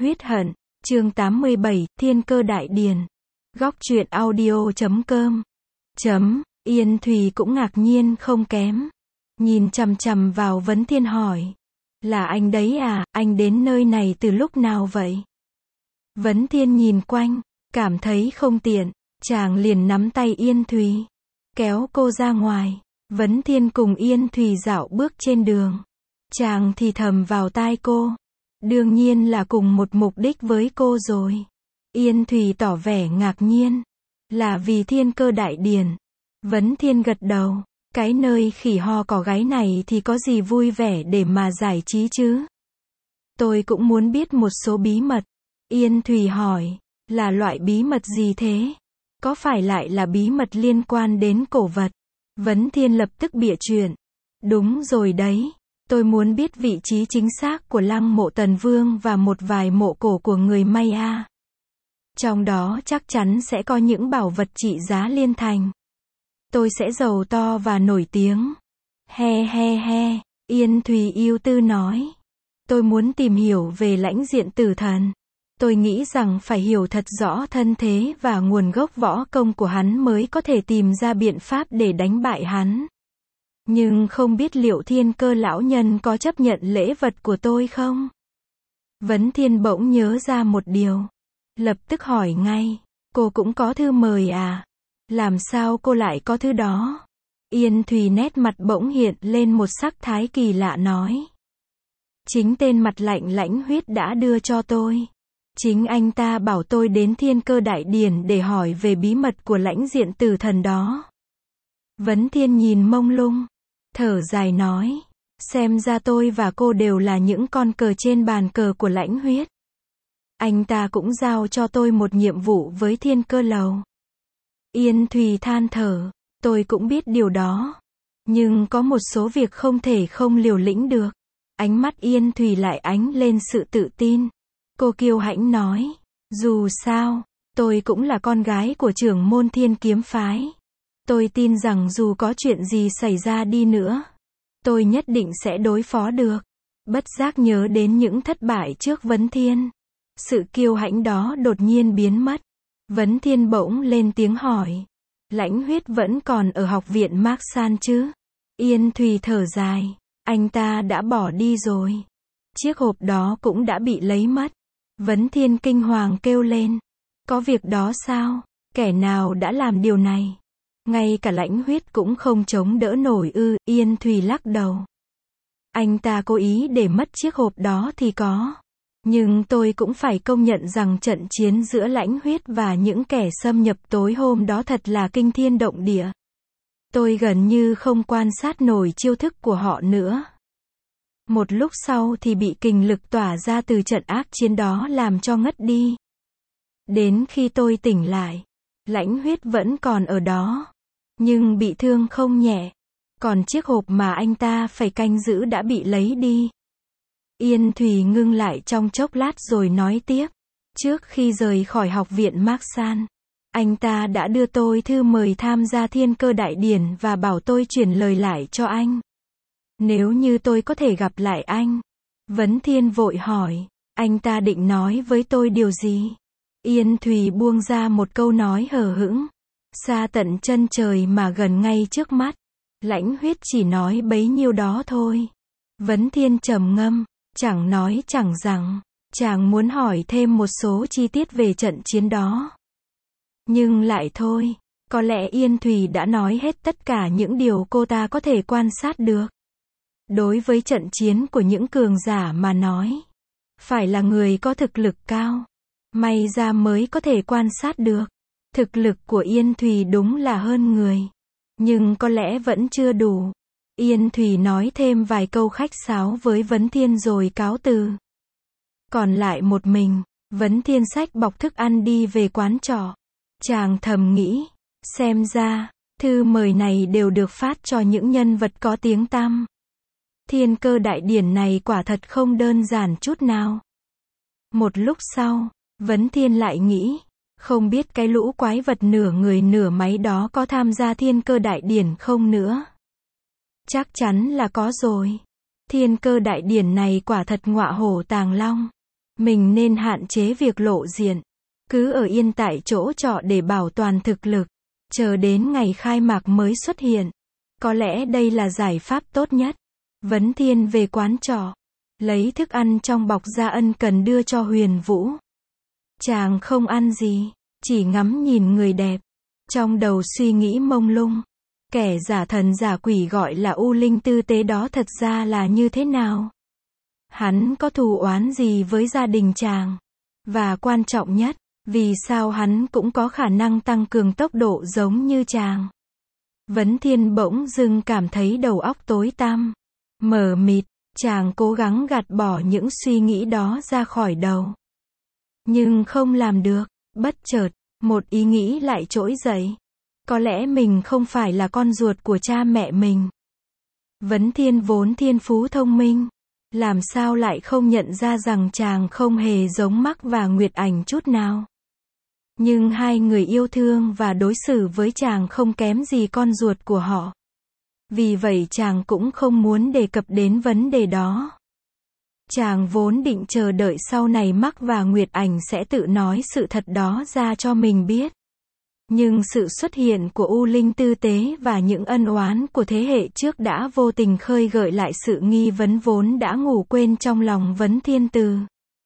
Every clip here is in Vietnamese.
huyết hận, chương 87, Thiên Cơ Đại Điển. Góc truyện audio.com. Yên Thùy cũng ngạc nhiên không kém. Nhìn chằm chằm vào Vấn Thiên hỏi. Là anh đấy à, anh đến nơi này từ lúc nào vậy? Vấn Thiên nhìn quanh, cảm thấy không tiện, chàng liền nắm tay Yên Thùy, kéo cô ra ngoài. Vấn Thiên cùng Yên Thùy dạo bước trên đường. Chàng thì thầm vào tai cô. Đương nhiên là cùng một mục đích với cô rồi. Yên Thùy tỏ vẻ ngạc nhiên. Là vì Thiên Cơ Đại Điển. Vấn Thiên gật đầu. Cái nơi khỉ ho cò gáy này thì có gì vui vẻ để mà giải trí chứ? Tôi cũng muốn biết một số bí mật. Yên Thùy hỏi. Là loại bí mật gì thế? Có phải lại là bí mật liên quan đến cổ vật? Vấn Thiên lập tức bịa chuyện. Đúng rồi đấy. Tôi muốn biết vị trí chính xác của lăng mộ Tần Vương và một vài mộ cổ của người Maya. Trong đó chắc chắn sẽ có những bảo vật trị giá liên thành. Tôi sẽ giàu to và nổi tiếng. He he he, Yên Thùy ưu tư nói. Tôi muốn tìm hiểu về lãnh diện tử thần. Tôi nghĩ rằng phải hiểu thật rõ thân thế và nguồn gốc võ công của hắn mới có thể tìm ra biện pháp để đánh bại hắn. Nhưng không biết liệu Thiên Cơ lão nhân có chấp nhận lễ vật của tôi không? Vấn Thiên bỗng nhớ ra một điều. Lập tức hỏi ngay. Cô cũng có thư mời à? Làm sao cô lại có thứ đó? Yên Thùy nét mặt bỗng hiện lên một sắc thái kỳ lạ nói. Chính tên mặt lạnh Lãnh Huyết đã đưa cho tôi. Chính anh ta bảo tôi đến Thiên Cơ Đại Điển để hỏi về bí mật của lãnh diện tử thần đó. Vấn Thiên nhìn mông lung, thở dài nói, xem ra tôi và cô đều là những con cờ trên bàn cờ của Lãnh Huyết. Anh ta cũng giao cho tôi một nhiệm vụ với Thiên Cơ Lầu. Yên Thùy than thở, tôi cũng biết điều đó. Nhưng có một số việc không thể không liều lĩnh được. Ánh mắt Yên Thùy lại ánh lên sự tự tin. Cô kiêu hãnh nói, dù sao, tôi cũng là con gái của trưởng môn Thiên Kiếm Phái. Tôi tin rằng dù có chuyện gì xảy ra đi nữa, tôi nhất định sẽ đối phó được. Bất giác nhớ đến những thất bại trước Vấn Thiên. Sự kiêu hãnh đó đột nhiên biến mất. Vấn Thiên bỗng lên tiếng hỏi. Lãnh Huyết vẫn còn ở học viện Mạc San chứ? Yên Thùy thở dài. Anh ta đã bỏ đi rồi. Chiếc hộp đó cũng đã bị lấy mất. Vấn Thiên kinh hoàng kêu lên. Có việc đó sao? Kẻ nào đã làm điều này? Ngay cả Lãnh Huyết cũng không chống đỡ nổi ư? Yên Thùy lắc đầu. Anh ta cố ý để mất chiếc hộp đó thì có. Nhưng tôi cũng phải công nhận rằng trận chiến giữa Lãnh Huyết và những kẻ xâm nhập tối hôm đó thật là kinh thiên động địa. Tôi gần như không quan sát nổi chiêu thức của họ nữa. Một lúc sau thì bị kình lực tỏa ra từ trận ác chiến đó làm cho ngất đi. Đến khi tôi tỉnh lại, Lãnh Huyết vẫn còn ở đó. Nhưng bị thương không nhẹ. Còn chiếc hộp mà anh ta phải canh giữ đã bị lấy đi. Yên Thùy ngưng lại trong chốc lát rồi nói tiếp. Trước khi rời khỏi học viện Mạc San, anh ta đã đưa tôi thư mời tham gia Thiên Cơ Đại Điển và bảo tôi chuyển lời lại cho anh. Nếu như tôi có thể gặp lại anh. Vấn Thiên vội hỏi, anh ta định nói với tôi điều gì? Yên Thùy buông ra một câu nói hờ hững. Xa tận chân trời mà gần ngay trước mắt. Lãnh Huyết chỉ nói bấy nhiêu đó thôi. Vấn Thiên trầm ngâm, chẳng nói chẳng rằng. Chàng muốn hỏi thêm một số chi tiết về trận chiến đó. Nhưng lại thôi, có lẽ Yên Thùy đã nói hết tất cả những điều cô ta có thể quan sát được. Đối với trận chiến của những cường giả mà nói, phải là người có thực lực cao, may ra mới có thể quan sát được. Thực lực của Yên Thùy đúng là hơn người, nhưng có lẽ vẫn chưa đủ. Yên Thùy nói thêm vài câu khách sáo với Vấn Thiên rồi cáo từ. Còn lại một mình, Vấn Thiên xách bọc thức ăn đi về quán trọ. Chàng thầm nghĩ, xem ra, thư mời này đều được phát cho những nhân vật có tiếng tăm. Thiên Cơ Đại Điển này quả thật không đơn giản chút nào. Một lúc sau, Vấn Thiên lại nghĩ, không biết cái lũ quái vật nửa người nửa máy đó có tham gia Thiên Cơ Đại Điển không nữa. Chắc chắn là có rồi. Thiên Cơ Đại Điển này quả thật ngọa hổ tàng long. Mình nên hạn chế việc lộ diện. Cứ ở yên tại chỗ trọ để bảo toàn thực lực. Chờ đến ngày khai mạc mới xuất hiện. Có lẽ đây là giải pháp tốt nhất. Vấn Thiên về quán trọ. Lấy thức ăn trong bọc ra ân cần đưa cho Huyền Vũ. Chàng không ăn gì. Chỉ ngắm nhìn người đẹp. Trong đầu suy nghĩ mông lung. Kẻ giả thần giả quỷ gọi là U Linh tư tế đó thật ra là như thế nào? Hắn có thù oán gì với gia đình chàng? Và quan trọng nhất, vì sao hắn cũng có khả năng tăng cường tốc độ giống như chàng? Vấn Thiên bỗng dưng cảm thấy đầu óc tối tăm, mờ mịt, chàng cố gắng gạt bỏ những suy nghĩ đó ra khỏi đầu. Nhưng không làm được, bất chợt, một ý nghĩ lại trỗi dậy. Có lẽ mình không phải là con ruột của cha mẹ mình. Vấn Thiên vốn thiên phú thông minh. Làm sao lại không nhận ra rằng chàng không hề giống Mắc và Nguyệt Ảnh chút nào. Nhưng hai người yêu thương và đối xử với chàng không kém gì con ruột của họ. Vì vậy chàng cũng không muốn đề cập đến vấn đề đó. Chàng vốn định chờ đợi sau này Mắc và Nguyệt Ảnh sẽ tự nói sự thật đó ra cho mình biết. Nhưng sự xuất hiện của U Linh tư tế và những ân oán của thế hệ trước đã vô tình khơi gợi lại sự nghi vấn vốn đã ngủ quên trong lòng Vấn Thiên từ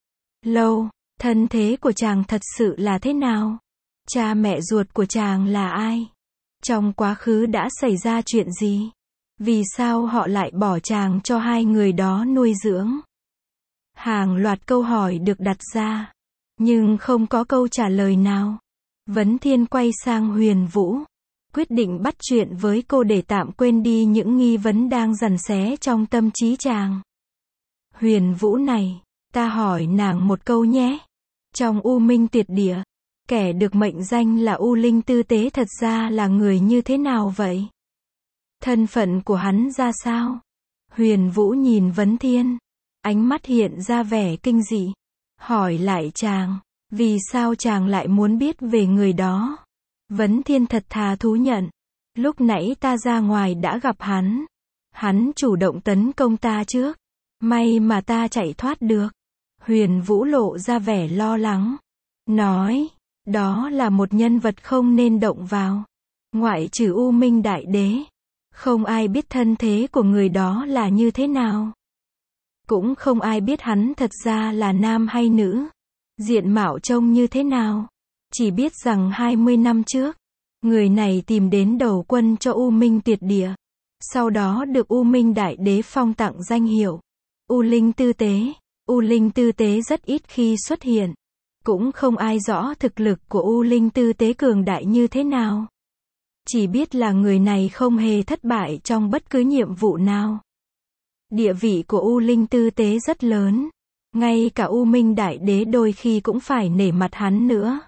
lâu. Thân thế của chàng thật sự là thế nào? Cha mẹ ruột của chàng là ai? Trong quá khứ đã xảy ra chuyện gì? Vì sao họ lại bỏ chàng cho hai người đó nuôi dưỡng? Hàng loạt câu hỏi được đặt ra, nhưng không có câu trả lời nào. Vấn Thiên quay sang Huyền Vũ, quyết định bắt chuyện với cô để tạm quên đi những nghi vấn đang giằng xé trong tâm trí chàng. Huyền Vũ này, ta hỏi nàng một câu nhé. Trong U Minh Tuyệt Địa, kẻ được mệnh danh là U Linh tư tế thật ra là người như thế nào vậy? Thân phận của hắn ra sao? Huyền Vũ nhìn Vấn Thiên, ánh mắt hiện ra vẻ kinh dị, hỏi lại chàng. Vì sao chàng lại muốn biết về người đó? Vấn Thiên thật thà thú nhận. Lúc nãy ta ra ngoài đã gặp hắn. Hắn chủ động tấn công ta trước. May mà ta chạy thoát được. Huyền Vũ lộ ra vẻ lo lắng. Nói, đó là một nhân vật không nên động vào. Ngoại trừ U Minh Đại Đế. Không ai biết thân thế của người đó là như thế nào. Cũng không ai biết hắn thật ra là nam hay nữ. Diện mạo trông như thế nào? Chỉ biết rằng 20 năm trước, người này tìm đến đầu quân cho U Minh Tuyệt Địa. Sau đó được U Minh Đại Đế phong tặng danh hiệu U Linh tư tế. U Linh tư tế rất ít khi xuất hiện. Cũng không ai rõ thực lực của U Linh tư tế cường đại như thế nào. Chỉ biết là người này không hề thất bại trong bất cứ nhiệm vụ nào. Địa vị của U Linh tư tế rất lớn. Ngay cả U Minh Đại Đế đôi khi cũng phải nể mặt hắn nữa.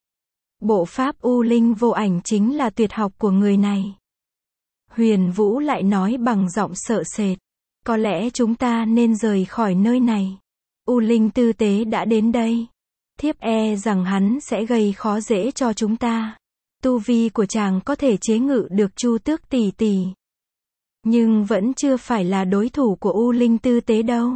Bộ pháp U Linh vô ảnh chính là tuyệt học của người này. Huyền Vũ lại nói bằng giọng sợ sệt. Có lẽ chúng ta nên rời khỏi nơi này. U Linh tư tế đã đến đây. Thiếp e rằng hắn sẽ gây khó dễ cho chúng ta. Tu vi của chàng có thể chế ngự được Chu Tước tỷ tỷ. Nhưng vẫn chưa phải là đối thủ của U Linh tư tế đâu.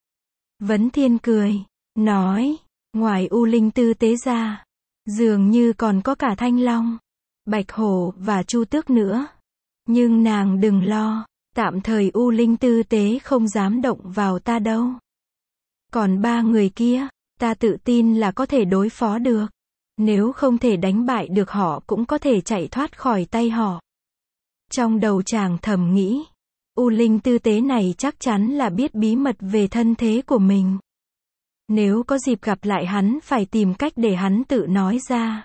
Vấn Thiên cười, nói, ngoài U Linh tư tế ra, dường như còn có cả Thanh Long, Bạch Hổ và Chu Tước nữa. Nhưng nàng đừng lo, tạm thời U Linh tư tế không dám động vào ta đâu. Còn ba người kia, ta tự tin là có thể đối phó được. Nếu không thể đánh bại được họ cũng có thể chạy thoát khỏi tay họ. Trong đầu chàng thầm nghĩ, U Linh tư tế này chắc chắn là biết bí mật về thân thế của mình. Nếu có dịp gặp lại hắn phải tìm cách để hắn tự nói ra.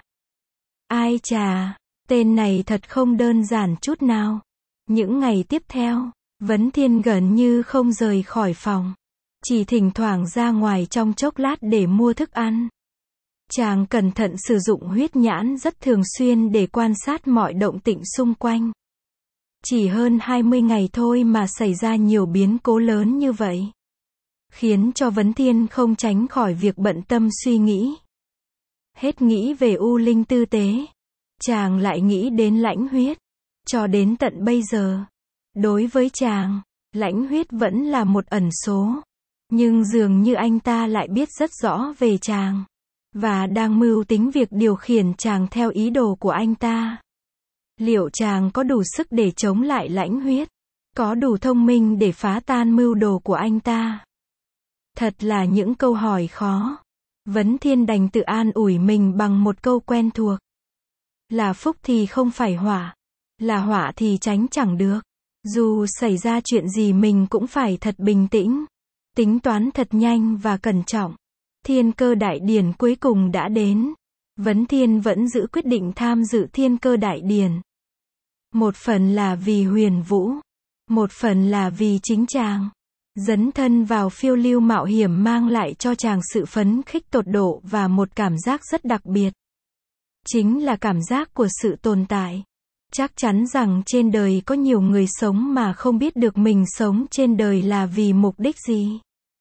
Ai chà, tên này thật không đơn giản chút nào. Những ngày tiếp theo, Vấn Thiên gần như không rời khỏi phòng. Chỉ thỉnh thoảng ra ngoài trong chốc lát để mua thức ăn. Chàng cẩn thận sử dụng huyết nhãn rất thường xuyên để quan sát mọi động tĩnh xung quanh. Chỉ hơn 20 ngày thôi mà xảy ra nhiều biến cố lớn như vậy. Khiến cho Vấn Thiên không tránh khỏi việc bận tâm suy nghĩ. Hết nghĩ về U Linh tư tế. Chàng lại nghĩ đến Lãnh Huyết. Cho đến tận bây giờ. Đối với chàng, Lãnh Huyết vẫn là một ẩn số. Nhưng dường như anh ta lại biết rất rõ về chàng. Và đang mưu tính việc điều khiển chàng theo ý đồ của anh ta. Liệu chàng có đủ sức để chống lại Lãnh Huyết? Có đủ thông minh để phá tan mưu đồ của anh ta? Thật là những câu hỏi khó. Vấn Thiên đành tự an ủi mình bằng một câu quen thuộc. Là phúc thì không phải họa. Là họa thì tránh chẳng được. Dù xảy ra chuyện gì mình cũng phải thật bình tĩnh. Tính toán thật nhanh và cẩn trọng. Thiên Cơ Đại Điển cuối cùng đã đến. Vấn Thiên vẫn giữ quyết định tham dự Thiên Cơ Đại Điển. Một phần là vì Huyền Vũ. Một phần là vì chính chàng. Dấn thân vào phiêu lưu mạo hiểm mang lại cho chàng sự phấn khích tột độ và một cảm giác rất đặc biệt. Chính là cảm giác của sự tồn tại. Chắc chắn rằng trên đời có nhiều người sống mà không biết được mình sống trên đời là vì mục đích gì.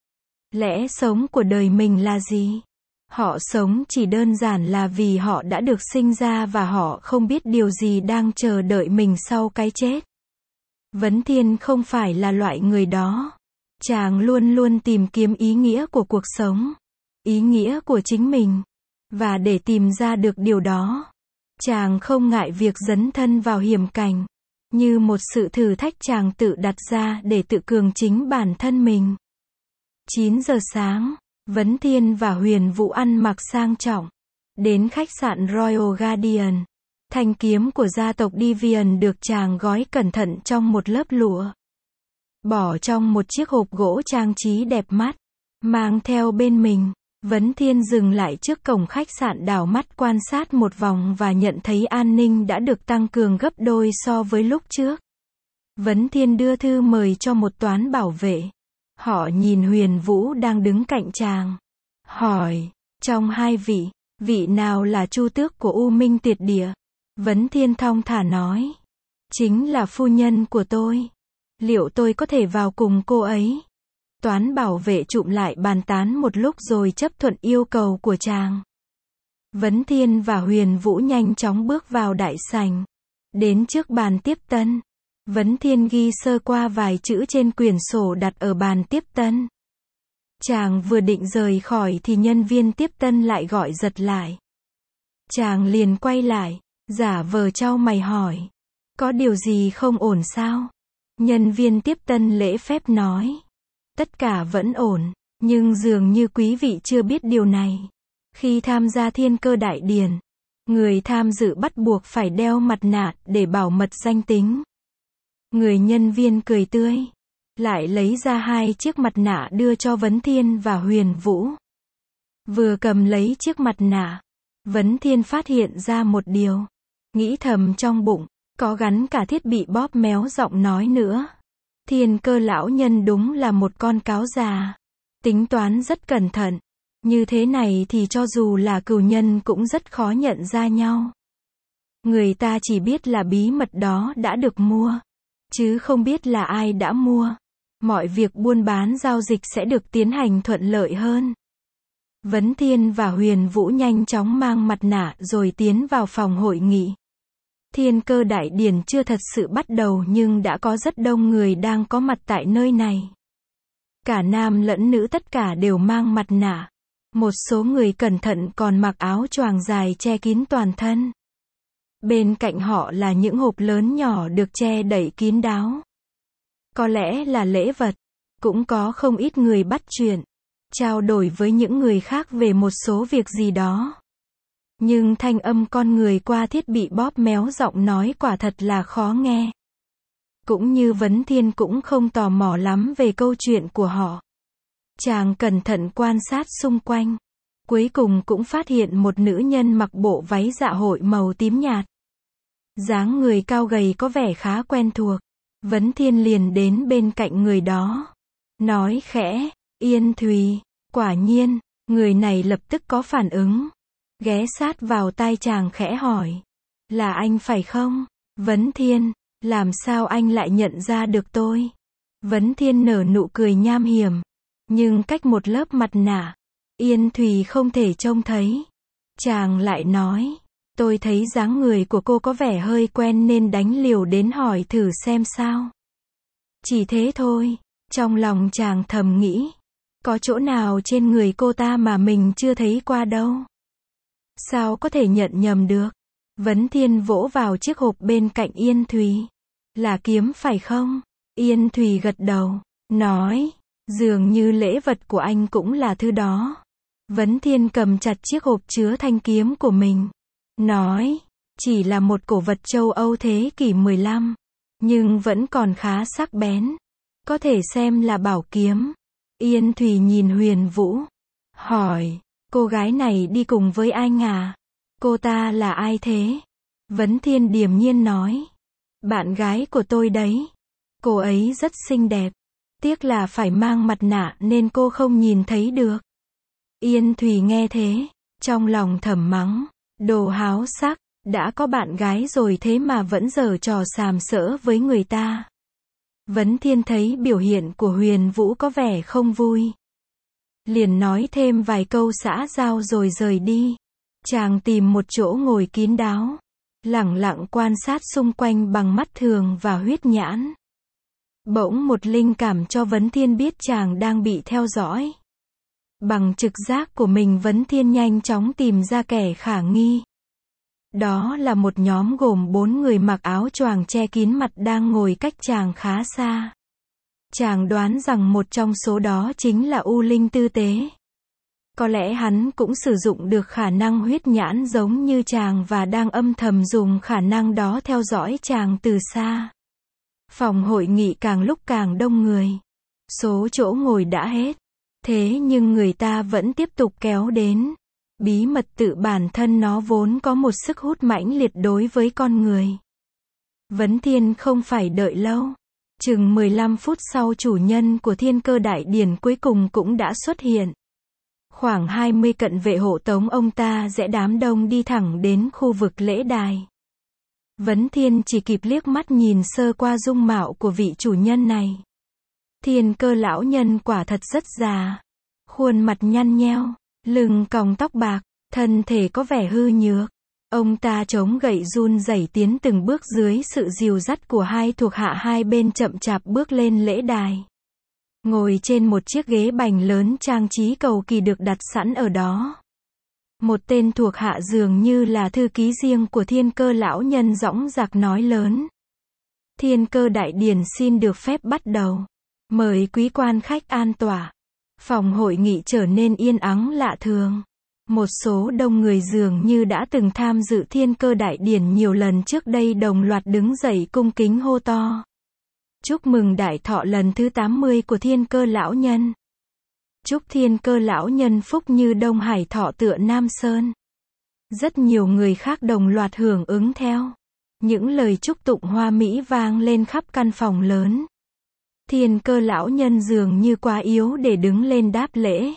Lẽ sống của đời mình là gì? Họ sống chỉ đơn giản là vì họ đã được sinh ra và họ không biết điều gì đang chờ đợi mình sau cái chết. Vấn Thiên không phải là loại người đó. Chàng luôn luôn tìm kiếm ý nghĩa của cuộc sống, ý nghĩa của chính mình. Và để tìm ra được điều đó, chàng không ngại việc dấn thân vào hiểm cảnh, như một sự thử thách chàng tự đặt ra để tự cường chính bản thân mình. 9 giờ sáng, Vấn Thiên và Huyền Vũ ăn mặc sang trọng, đến khách sạn Royal Guardian. Thanh kiếm của gia tộc Deviant được chàng gói cẩn thận trong một lớp lụa, bỏ trong một chiếc hộp gỗ trang trí đẹp mắt, mang theo bên mình. Vấn Thiên dừng lại trước cổng khách sạn đảo mắt quan sát một vòng và nhận thấy an ninh đã được tăng cường gấp đôi so với lúc trước. Vấn Thiên đưa thư mời cho một toán bảo vệ. Họ nhìn Huyền Vũ đang đứng cạnh chàng. Hỏi, trong hai vị, vị nào là Chu Tước của U Minh Tuyệt Địa? Vấn Thiên thong thả nói, chính là phu nhân của tôi. Liệu tôi có thể vào cùng cô ấy? Toán bảo vệ chụm lại bàn tán một lúc rồi chấp thuận yêu cầu của chàng. Vấn Thiên và Huyền Vũ nhanh chóng bước vào đại sảnh. Đến trước bàn tiếp tân. Vấn Thiên ghi sơ qua vài chữ trên quyển sổ đặt ở bàn tiếp tân. Chàng vừa định rời khỏi thì nhân viên tiếp tân lại gọi giật lại. Chàng liền quay lại, giả vờ chau mày hỏi. Có điều gì không ổn sao? Nhân viên tiếp tân lễ phép nói. Tất cả vẫn ổn, nhưng dường như quý vị chưa biết điều này. Khi tham gia Thiên Cơ Đại Điển, người tham dự bắt buộc phải đeo mặt nạ để bảo mật danh tính. Người nhân viên cười tươi, lại lấy ra 2 chiếc mặt nạ đưa cho Vấn Thiên và Huyền Vũ. Vừa cầm lấy chiếc mặt nạ, Vấn Thiên phát hiện ra một điều. Nghĩ thầm trong bụng, có gắn cả thiết bị bóp méo giọng nói nữa. Thiên Cơ lão nhân đúng là một con cáo già. Tính toán rất cẩn thận. Như thế này thì cho dù là cừu nhân cũng rất khó nhận ra nhau. Người ta chỉ biết là bí mật đó đã được mua, chứ không biết là ai đã mua. Mọi việc buôn bán giao dịch sẽ được tiến hành thuận lợi hơn. Vấn Thiên và Huyền Vũ nhanh chóng mang mặt nạ rồi tiến vào phòng hội nghị. Thiên Cơ Đại Điển chưa thật sự bắt đầu nhưng đã có rất đông người đang có mặt tại nơi này. Cả nam lẫn nữ tất cả đều mang mặt nạ. Một số người cẩn thận còn mặc áo choàng dài che kín toàn thân. Bên cạnh họ là những hộp lớn nhỏ được che đậy kín đáo. Có lẽ là lễ vật. Cũng có không ít người bắt chuyện, trao đổi với những người khác về một số việc gì đó. Nhưng thanh âm con người qua thiết bị bóp méo giọng nói quả thật là khó nghe. Cũng như Vấn Thiên cũng không tò mò lắm về câu chuyện của họ. Chàng cẩn thận quan sát xung quanh. Cuối cùng cũng phát hiện một nữ nhân mặc bộ váy dạ hội màu tím nhạt. Dáng người cao gầy có vẻ khá quen thuộc. Vấn Thiên liền đến bên cạnh người đó. Nói khẽ, Yên Thùy. Quả nhiên, người này lập tức có phản ứng. Ghé sát vào tai chàng khẽ hỏi. Là anh phải không? Vấn Thiên, làm sao anh lại nhận ra được tôi? Vấn Thiên nở nụ cười nham hiểm. Nhưng cách một lớp mặt nạ, Yên Thùy không thể trông thấy. Chàng lại nói, tôi thấy dáng người của cô có vẻ hơi quen nên đánh liều đến hỏi thử xem sao. Chỉ thế thôi, trong lòng chàng thầm nghĩ. Có chỗ nào trên người cô ta mà mình chưa thấy qua đâu. Sao có thể nhận nhầm được? Vấn Thiên vỗ vào chiếc hộp bên cạnh Yên Thùy. Là kiếm phải không? Yên Thùy gật đầu, nói, dường như lễ vật của anh cũng là thứ đó. Vấn Thiên cầm chặt chiếc hộp chứa thanh kiếm của mình, nói, chỉ là một cổ vật châu Âu thế kỷ 15, nhưng vẫn còn khá sắc bén, có thể xem là bảo kiếm. Yên Thùy nhìn Huyền Vũ, hỏi, cô gái này đi cùng với anh à? Cô ta là ai thế? Vấn Thiên điềm nhiên nói, bạn gái của tôi đấy. Cô ấy rất xinh đẹp, tiếc là phải mang mặt nạ nên cô không nhìn thấy được. Yên Thùy nghe thế, trong lòng thầm mắng, đồ háo sắc, đã có bạn gái rồi thế mà vẫn giở trò sàm sỡ với người ta. Vấn Thiên thấy biểu hiện của Huyền Vũ có vẻ không vui, liền nói thêm vài câu xã giao rồi rời đi. Chàng tìm một chỗ ngồi kín đáo, lẳng lặng quan sát xung quanh bằng mắt thường và huyết nhãn. Bỗng một linh cảm cho Vấn Thiên biết chàng đang bị theo dõi. Bằng trực giác của mình, Vấn Thiên nhanh chóng tìm ra kẻ khả nghi. Đó là một nhóm gồm 4 người mặc áo choàng che kín mặt đang ngồi cách chàng khá xa. Chàng đoán rằng một trong số đó chính là U Linh Tư Tế. Có lẽ hắn cũng sử dụng được khả năng huyết nhãn giống như chàng và đang âm thầm dùng khả năng đó theo dõi chàng từ xa. Phòng hội nghị càng lúc càng đông người. Số chỗ ngồi đã hết. Thế nhưng người ta vẫn tiếp tục kéo đến. Bí mật tự bản thân nó vốn có một sức hút mãnh liệt đối với con người. Vấn Thiên không phải đợi lâu. Chừng 15 phút sau, chủ nhân của Thiên Cơ Đại Điển cuối cùng cũng đã xuất hiện. Khoảng 20 cận vệ hộ tống ông ta rẽ đám đông đi thẳng đến khu vực lễ đài. Vấn Thiên chỉ kịp liếc mắt nhìn sơ qua dung mạo của vị chủ nhân này. Thiên Cơ lão nhân quả thật rất già. Khuôn mặt nhăn nheo, lưng còng tóc bạc, thân thể có vẻ hư nhược. Ông ta chống gậy run rẩy tiến từng bước dưới sự dìu dắt của hai thuộc hạ hai bên, chậm chạp bước lên lễ đài. Ngồi trên một chiếc ghế bành lớn trang trí cầu kỳ được đặt sẵn ở đó. Một tên thuộc hạ dường như là thư ký riêng của Thiên Cơ lão nhân dõng dạc nói lớn. Thiên Cơ Đại Điển xin được phép bắt đầu. Mời quý quan khách an tọa. Phòng hội nghị trở nên yên ắng lạ thường. Một số đông người dường như đã từng tham dự Thiên Cơ Đại Điển nhiều lần trước đây đồng loạt đứng dậy cung kính hô to. Chúc mừng đại thọ lần thứ 80 của Thiên Cơ lão nhân. Chúc Thiên Cơ lão nhân phúc như Đông Hải, thọ tựa Nam Sơn. Rất nhiều người khác đồng loạt hưởng ứng theo. Những lời chúc tụng hoa mỹ vang lên khắp căn phòng lớn. Thiên Cơ lão nhân dường như quá yếu để đứng lên đáp lễ.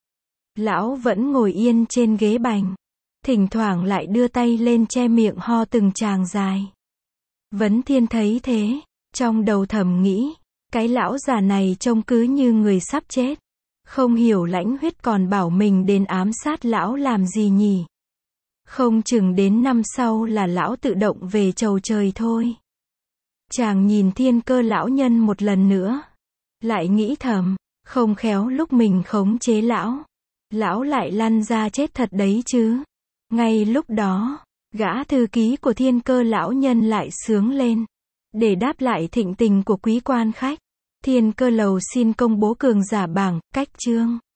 Lão vẫn ngồi yên trên ghế bành, thỉnh thoảng lại đưa tay lên che miệng ho từng tràng dài. Vấn Thiên thấy thế, trong đầu thầm nghĩ, cái lão già này trông cứ như người sắp chết. Không hiểu Lãnh Huyết còn bảo mình đến ám sát lão làm gì nhỉ? Không chừng đến năm sau là lão tự động về chầu trời thôi. Chàng nhìn Thiên Cơ lão nhân một lần nữa, lại nghĩ thầm, không khéo lúc mình khống chế lão lại lăn ra chết thật đấy chứ. Ngay lúc đó, gã thư ký của Thiên Cơ lão nhân lại sướng lên. Để đáp lại thịnh tình của quý quan khách, Thiên Cơ lầu xin công bố cường giả bảng, cách chương.